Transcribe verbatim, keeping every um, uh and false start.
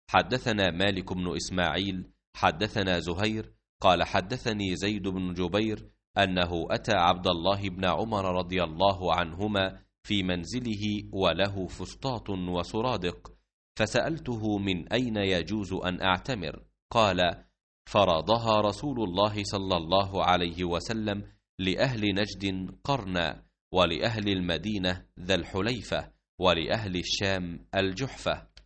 حدثنا مالك بن إسماعيل حدثنا زهير قال حدثني زيد بن جبير أنه أتى عبد الله بن عمر رضي الله عنهما في منزله وله فسطاط وسرادق، فسألته من أين يجوز أن أعتمر؟ قال: فرضها رسول الله صلى الله عليه وسلم لأهل نجد قرنا، ولأهل المدينة ذا الحليفة، ولأهل الشام الجحفة.